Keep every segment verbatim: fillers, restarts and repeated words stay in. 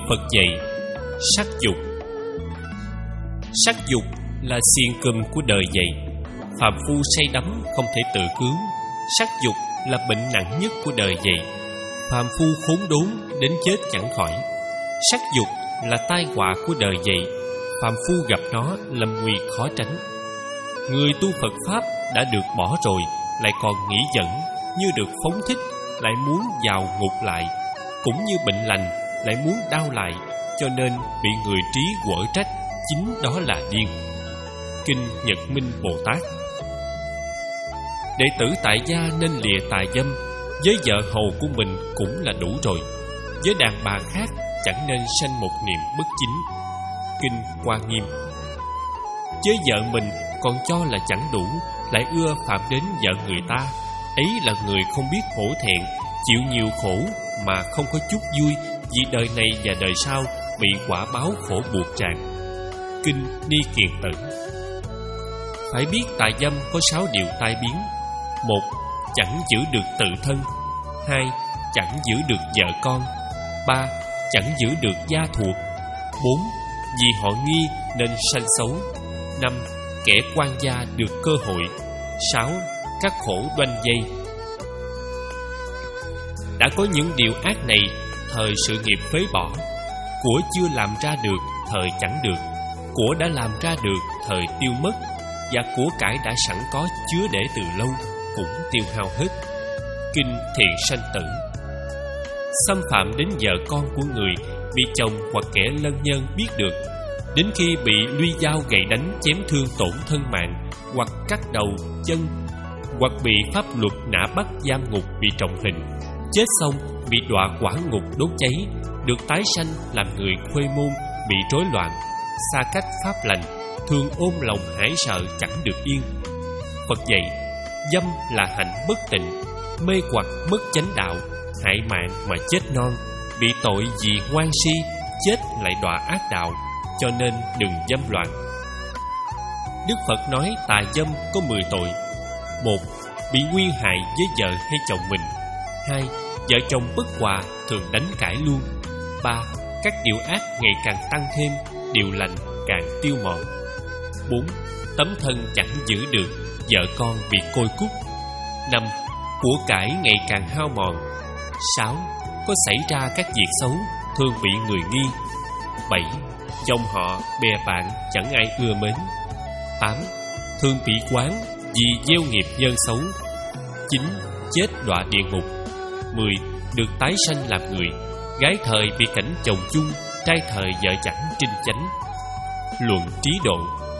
Phật dạy sắc dục. Sắc dục là xiềng cùm của đời vậy. Phàm phu say đắm không thể tự cứu. Sắc dục là bệnh nặng nhất của đời vậy. Phàm phu khốn đốn đến chết chẳng khỏi. Sắc dục là tai họa của đời vậy. Phàm phu gặp nó lâm nguy khó tránh. Người tu Phật Pháp đã được bỏ rồi, lại còn nghĩ dẫn, như được phóng thích, lại muốn vào ngục lại. Cũng như bệnh lành, lại muốn đau lại, cho nên bị người trí quở trách, chính đó là điên. Kinh Nhật Minh Bồ Tát. Đệ tử tại gia nên lìa tà dâm, với vợ hầu của mình cũng là đủ rồi. Với đàn bà khác chẳng nên sanh một niệm bất chính. Kinh Hoa Nghiêm. Với vợ mình còn cho là chẳng đủ, lại ưa phạm đến vợ người ta, ấy là người không biết hổ thẹn, chịu nhiều khổ mà không có chút vui, vì đời này và đời sau bị quả báo khổ buộc tràn. Kinh Ni Kiền Tử. Phải biết tà dâm có sáu điều tai biến. Một, chẳng giữ được tự thân. Hai, chẳng giữ được vợ con. Ba, chẳng giữ được gia thuộc. Bốn, vì họ nghi nên sanh xấu. Năm, kẻ quan gia được cơ hội. Sáu, các khổ đoanh dây. Đã có những điều ác này, thời sự nghiệp phế bỏ. Của chưa làm ra được, thời chẳng được. Của đã làm ra được, thời tiêu mất. Và của cải đã sẵn có chứa để từ lâu, cũng tiêu hao hết. Kinh Thiện Sanh Tử. Xâm phạm đến vợ con của người, bị chồng hoặc kẻ lân nhân biết được, đến khi bị luy dao gậy đánh chém thương tổn thân mạng, hoặc cắt đầu, chân, hoặc bị pháp luật nã bắt giam ngục bị trọng hình, chết xong bị đọa quả ngục đốt cháy, được tái sanh làm người khuê môn, bị rối loạn, xa cách pháp lành, thường ôm lòng hải sợ chẳng được yên. Phật dạy dâm là hạnh bất tịnh, mê hoặc mất chánh đạo, hại mạng mà chết non, bị tội vì ngoan si, chết lại đọa ác đạo, cho nên đừng dâm loạn. Đức Phật nói tà dâm có mười tội. Một, bị nguy hại với vợ hay chồng mình. Hai, vợ chồng bất hòa, thường đánh cãi luôn. Ba, các điều ác ngày càng tăng thêm, điều lành càng tiêu mòn. Bốn, tấm thân chẳng giữ được, vợ con bị côi cút. Năm, của cải ngày càng hao mòn. Sáu, có xảy ra các việc xấu, thường bị người nghi. Bảy, dòng họ bè bạn chẳng ai ưa mến. Tám, thường bị quán vì gieo nghiệp nhân xấu. Chín, chết đọa địa ngục. Mười, được tái sanh làm người, gái thời bị cảnh chồng chung, trai thời vợ chẳng trinh chánh. Luận trí độ.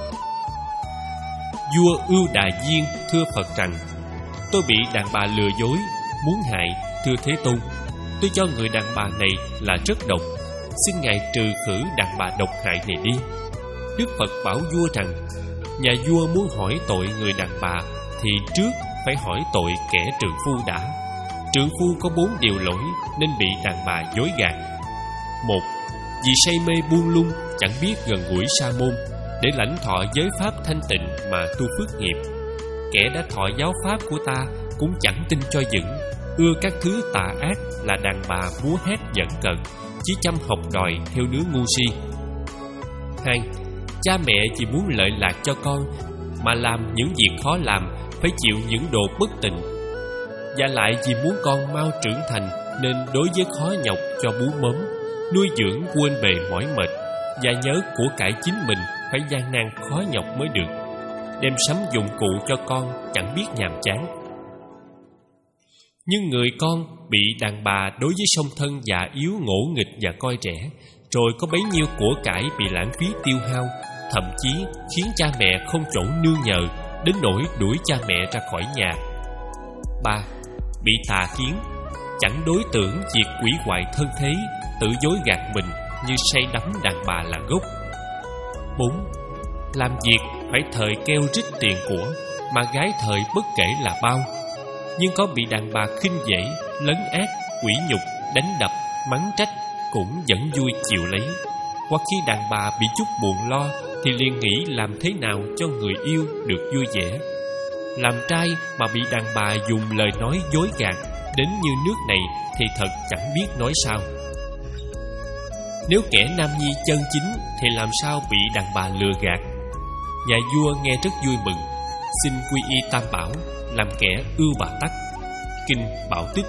Vua Ưu Đà Diên thưa Phật rằng: tôi bị đàn bà lừa dối, muốn hại, thưa Thế Tôn. Tôi cho người đàn bà này là rất độc, xin Ngài trừ khử đàn bà độc hại này đi. Đức Phật bảo vua rằng: nhà vua muốn hỏi tội người đàn bà thì trước phải hỏi tội kẻ trượng phu đã. Trượng phu có bốn điều lỗi nên bị đàn bà dối gạt. Một, vì say mê buông lung, chẳng biết gần gũi sa môn, để lãnh thọ giới pháp thanh tịnh mà tu phước nghiệp. Kẻ đã thọ giáo pháp của ta cũng chẳng tin cho vững, ưa các thứ tà ác là đàn bà múa hát giận cợt, chỉ chăm học đòi theo đứa ngu si. Hai, cha mẹ chỉ muốn lợi lạc cho con mà làm những việc khó làm, phải chịu những độ bất tịnh. Và lại vì muốn con mau trưởng thành nên đối với khó nhọc cho bú mớm, nuôi dưỡng quên bề mỏi mệt, và nhớ của cải chính mình phải gian nan khó nhọc mới được. Đem sắm dụng cụ cho con chẳng biết nhàm chán. Nhưng người con bị đàn bà đối với song thân già yếu ngỗ nghịch và coi rẻ, rồi có bấy nhiêu của cải bị lãng phí tiêu hao, thậm chí khiến cha mẹ không chỗ nương nhờ, đến nỗi đuổi cha mẹ ra khỏi nhà. Ba, bị tà kiến, chẳng đối tưởng việc quỷ hoại thân thế, tự dối gạt mình như say đắm đàn bà là gốc. Bốn, làm việc phải thời keo rít tiền của, mà gái thời bất kể là bao. Nhưng có bị đàn bà khinh dễ, lấn át, quỷ nhục, đánh đập, mắng trách, cũng vẫn vui chịu lấy. Hoặc khi đàn bà bị chút buồn lo thì liền nghĩ làm thế nào cho người yêu được vui vẻ. Làm trai mà bị đàn bà dùng lời nói dối gạt đến như nước này thì thật chẳng biết nói sao. Nếu kẻ nam nhi chân chính thì làm sao bị đàn bà lừa gạt? Nhà vua nghe rất vui mừng, xin quy y Tam Bảo, làm kẻ ưu bà tắc. Kinh Bảo Tích.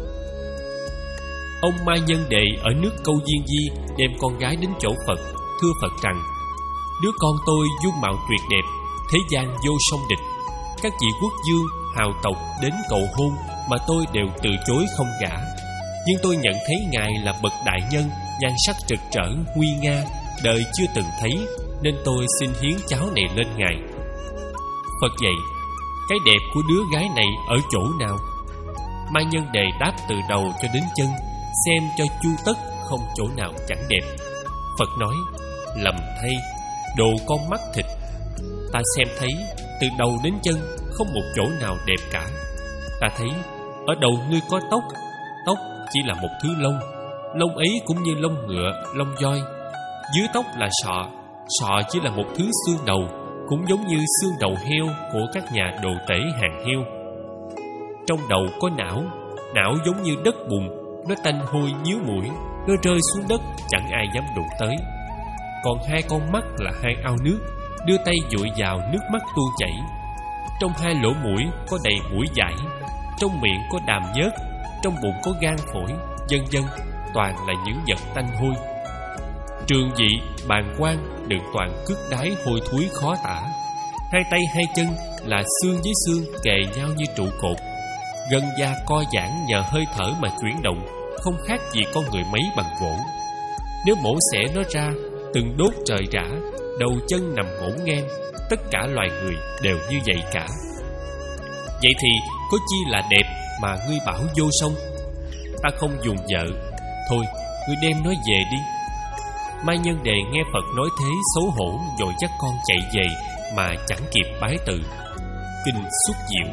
Ông Mai Nhân Đệ ở nước Câu Diên Di đem con gái đến chỗ Phật, thưa Phật rằng: đứa con tôi dung mạo tuyệt đẹp, thế gian vô song địch. Các vị quốc vương, hào tộc đến cầu hôn mà tôi đều từ chối không gả. Nhưng tôi nhận thấy ngài là bậc đại nhân, nhan sắc rực rỡ, nguy nga, đời chưa từng thấy, nên tôi xin hiến cháu này lên ngài. Phật dạy: cái đẹp của đứa gái này ở chỗ nào? Mai Nhân Đề đáp từ đầu cho đến chân, xem cho chu tất, không chỗ nào chẳng đẹp. Phật nói: lầm thay, đồ con mắt thịt. Ta xem thấy từ đầu đến chân không một chỗ nào đẹp cả. Ta thấy ở đầu ngươi có tóc, tóc chỉ là một thứ lông, lông ấy cũng như lông ngựa, lông voi. Dưới tóc là sọ, sọ chỉ là một thứ xương đầu, cũng giống như xương đầu heo của các nhà đồ tể hàng heo. Trong đầu có não, não giống như đất bùn, nó tanh hôi nhíu mũi, nó rơi xuống đất chẳng ai dám đụng tới. Còn hai con mắt là hai ao nước, đưa tay dụi vào nước mắt tuôn chảy. Trong hai lỗ mũi có đầy mũi dãi, trong miệng có đàm nhớt, trong bụng có gan phổi, vân vân, toàn là những vật tanh hôi. Trường vị, bàng quang đựng toàn cước đái hôi thối khó tả. Hai tay hai chân là xương với xương kề nhau như trụ cột, gân da co giãn nhờ hơi thở mà chuyển động, không khác gì con người mấy bằng gỗ. Nếu mổ xẻ nó ra, từng đốt trời rã, đầu chân nằm ngổn ngang, tất cả loài người đều như vậy cả. Vậy thì có chi là đẹp mà ngươi bảo vô song? Ta không dùng vợ, thôi ngươi đem nó về đi. Mai Nhân Đề nghe Phật nói thế xấu hổ, vội dắt con chạy về mà chẳng kịp bái từ. Kinh Xuất Diệu.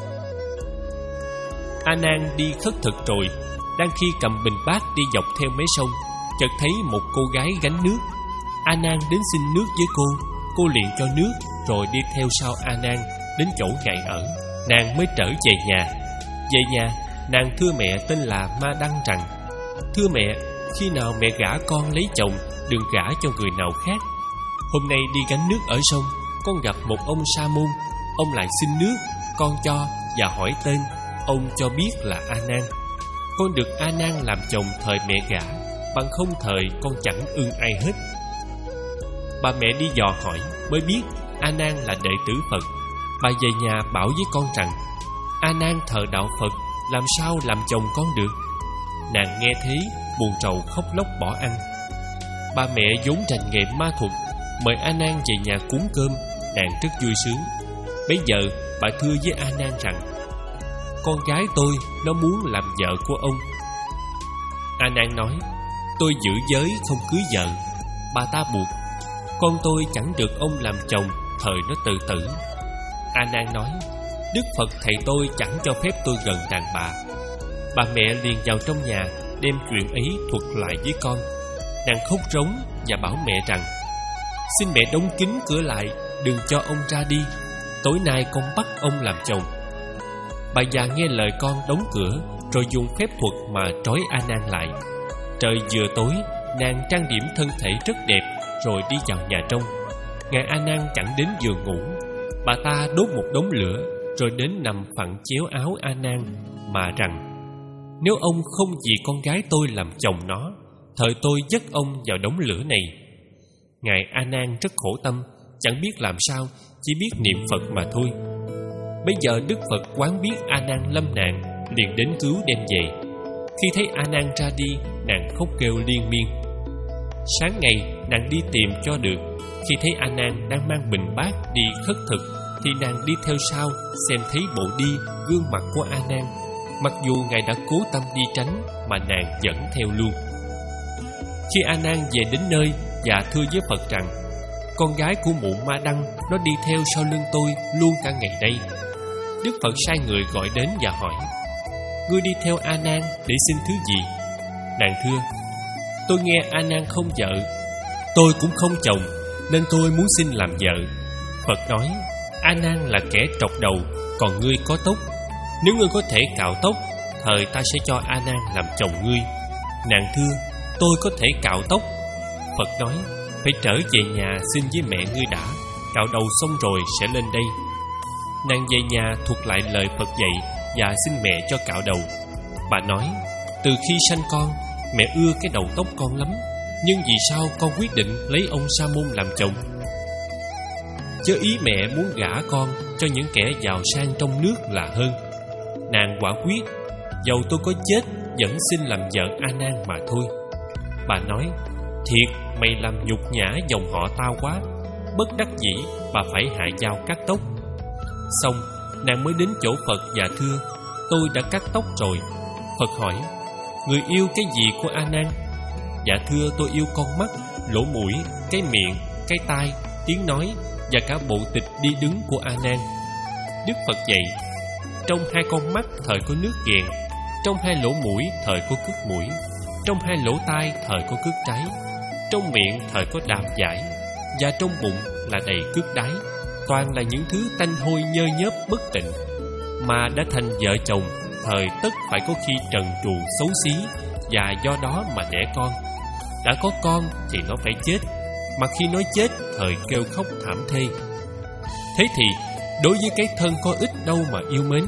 A Nan đi khất thực rồi, đang khi cầm bình bát đi dọc theo mé sông, chợt thấy một cô gái gánh nước. A Nan đến xin nước với cô, cô liền cho nước, rồi đi theo sau A Nan đến chỗ ngài ở. Nàng mới trở về nhà. Về nhà, nàng thưa mẹ tên là Ma Đăng rằng: thưa mẹ, khi nào mẹ gả con lấy chồng, đừng gả cho người nào khác. Hôm nay đi gánh nước ở sông, con gặp một ông sa môn. Ông lại xin nước, con cho và hỏi tên. Ông cho biết là A Nan. Con được A Nan làm chồng thời mẹ gả, bằng không thời con chẳng ưng ai hết. Bà mẹ đi dò hỏi mới biết A Nan là đệ tử Phật. Bà về nhà bảo với con rằng: A Nan thờ đạo Phật, làm sao làm chồng con được? Nàng nghe thế buồn rầu khóc lóc bỏ ăn. Bà mẹ vốn rành nghề ma thuật, mời A Nan về nhà cúng cơm. Nàng rất vui sướng. Bấy giờ bà thưa với A Nan rằng: con gái tôi nó muốn làm vợ của ông. A Nan nói: tôi giữ giới không cưới vợ. Bà ta buộc: con tôi chẳng được ông làm chồng, thời nó tự tử. A Nan nói: Đức Phật thầy tôi chẳng cho phép tôi gần đàn bà. Bà mẹ liền vào trong nhà, đem chuyện ấy thuật lại với con. Nàng khóc rống và bảo mẹ rằng: xin mẹ đóng kín cửa lại, đừng cho ông ra đi. Tối nay con bắt ông làm chồng. Bà già nghe lời con đóng cửa, rồi dùng phép thuật mà trói A Nan lại. Trời vừa tối, nàng trang điểm thân thể rất đẹp, rồi đi vào nhà trong. Ngài A Nan chẳng đến giường ngủ. Bà ta đốt một đống lửa, rồi đến nằm phặn chéo áo A Nan mà rằng: nếu ông không vì con gái tôi làm chồng nó, thời tôi dắt ông vào đống lửa này. Ngài A Nan rất khổ tâm, chẳng biết làm sao, chỉ biết niệm Phật mà thôi. Bây giờ Đức Phật quán biết A Nan lâm nạn, liền đến cứu đem về. Khi thấy A Nan ra đi, nàng khóc kêu liên miên. Sáng ngày nàng đi tìm cho được. Khi thấy A Nan đang mang bình bát đi khất thực, thì nàng đi theo sau, xem thấy bộ đi, gương mặt của A Nan. Mặc dù ngài đã cố tâm đi tránh, mà nàng vẫn theo luôn. Khi A Nan về đến nơi và thưa với Phật rằng: con gái của mụ Ma Đăng nó đi theo sau lưng tôi luôn cả ngày đây. Đức Phật sai người gọi đến và hỏi: ngươi đi theo A Nan để xin thứ gì? Nàng thưa: tôi nghe A Nan không vợ, tôi cũng không chồng, nên tôi muốn xin làm vợ. Phật nói: A Nan là kẻ trọc đầu, còn ngươi có tóc. Nếu ngươi có thể cạo tóc, thời ta sẽ cho A Nan làm chồng ngươi. Nàng thưa: tôi có thể cạo tóc. Phật nói: phải trở về nhà xin với mẹ ngươi đã, cạo đầu xong rồi sẽ lên đây. Nàng về nhà thuật lại lời Phật dạy và xin mẹ cho cạo đầu. Bà nói: từ khi sanh con, mẹ ưa cái đầu tóc con lắm, nhưng vì sao con quyết định lấy ông Sa Môn làm chồng? Chớ ý mẹ muốn gả con cho những kẻ giàu sang trong nước là hơn. Nàng quả quyết: dầu tôi có chết vẫn xin làm vợ A Nan mà thôi. Bà nói: thiệt, mày làm nhục nhã dòng họ tao quá. Bất đắc dĩ, bà phải hạ dao cắt tóc. Xong, nàng mới đến chỗ Phật và thưa: tôi đã cắt tóc rồi. Phật hỏi: người yêu cái gì của A Nan? Dạ thưa, tôi yêu con mắt, lỗ mũi, cái miệng, cái tai, tiếng nói và cả bộ tịch đi đứng của A Nan. Đức Phật dạy: trong hai con mắt thời có nước ghèn, trong hai lỗ mũi thời có cước mũi, trong hai lỗ tai thời có cước trái, trong miệng thời có đàm giải, và trong bụng là đầy cước đáy. Toàn là những thứ tanh hôi nhơ nhớp bất tịnh. Mà đã thành vợ chồng, thời tất phải có khi trần truồng xấu xí, và do đó mà đẻ con. Đã có con thì nó phải chết, mà khi nói chết thời kêu khóc thảm thê. Thế thì đối với cái thân có ích đâu mà yêu mến.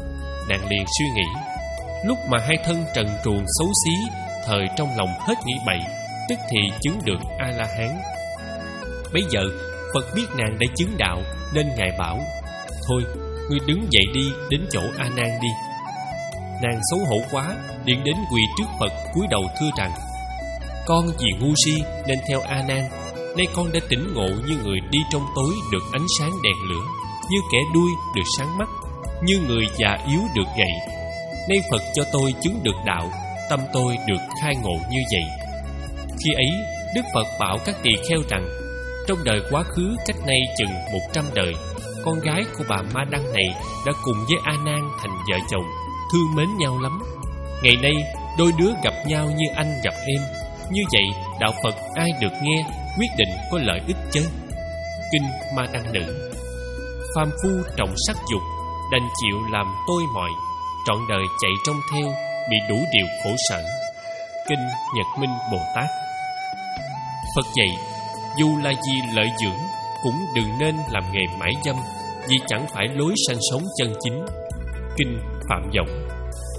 Nàng liền suy nghĩ: lúc mà hai thân trần truồng xấu xí, thời trong lòng hết nghĩ bậy, tức thì chứng được A-la-hán. Bấy giờ Phật biết nàng đã chứng đạo, nên Ngài bảo: thôi, ngươi đứng dậy đi đến chỗ A Nan đi. Nàng xấu hổ quá, liền đến quỳ trước Phật cúi đầu thưa rằng: con vì ngu si nên theo A Nan, nay con đã tỉnh ngộ như người đi trong tối được ánh sáng đèn lửa, như kẻ đuôi được sáng mắt, như người già yếu được gậy. Nay Phật cho tôi chứng được đạo, tâm tôi được khai ngộ như vậy. Khi ấy Đức Phật bảo các tỳ kheo rằng: trong đời quá khứ cách nay chừng một trăm đời, con gái của bà Ma Đăng này đã cùng với A Nan thành vợ chồng, thương mến nhau lắm. Ngày nay đôi đứa gặp nhau như anh gặp em. Như vậy đạo Phật ai được nghe, quyết định có lợi ích chớ. Kinh Ma Đăng Nữ. Phàm phu trọng sắc dục, đành chịu làm tôi mọi, trọn đời chạy trong theo, bị đủ điều khổ sở. Kinh Nhật Minh Bồ Tát. Phật dạy: dù là gì lợi dưỡng, cũng đừng nên làm nghề mãi dâm, vì chẳng phải lối sanh sống chân chính. Kinh Phạm Vọng.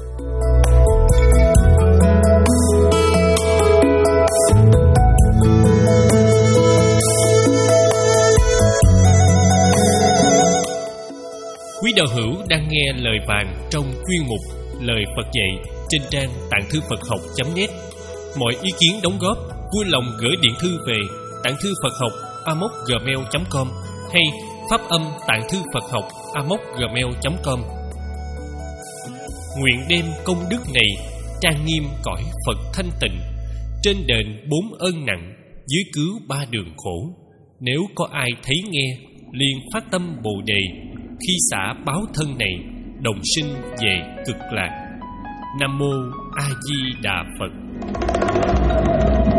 Quý đạo hữu đang nghe lời vàng trong chuyên mục Lời Phật dạy trên trang tạng thư Phật học chấm net. Mọi ý kiến đóng góp vui lòng gửi điện thư về tạng thư Phật học a m o c gmail chấm com hay pháp âm tạng thư Phật học a m o c gmail chấm com. Nguyện đem công đức này trang nghiêm cõi Phật thanh tịnh, trên đền bốn ơn nặng, dưới cứu ba đường khổ. Nếu có ai thấy nghe, liền phát tâm Bồ Đề, khi xả báo thân này, đồng sinh về cực lạc. Nam mô A Di Đà Phật.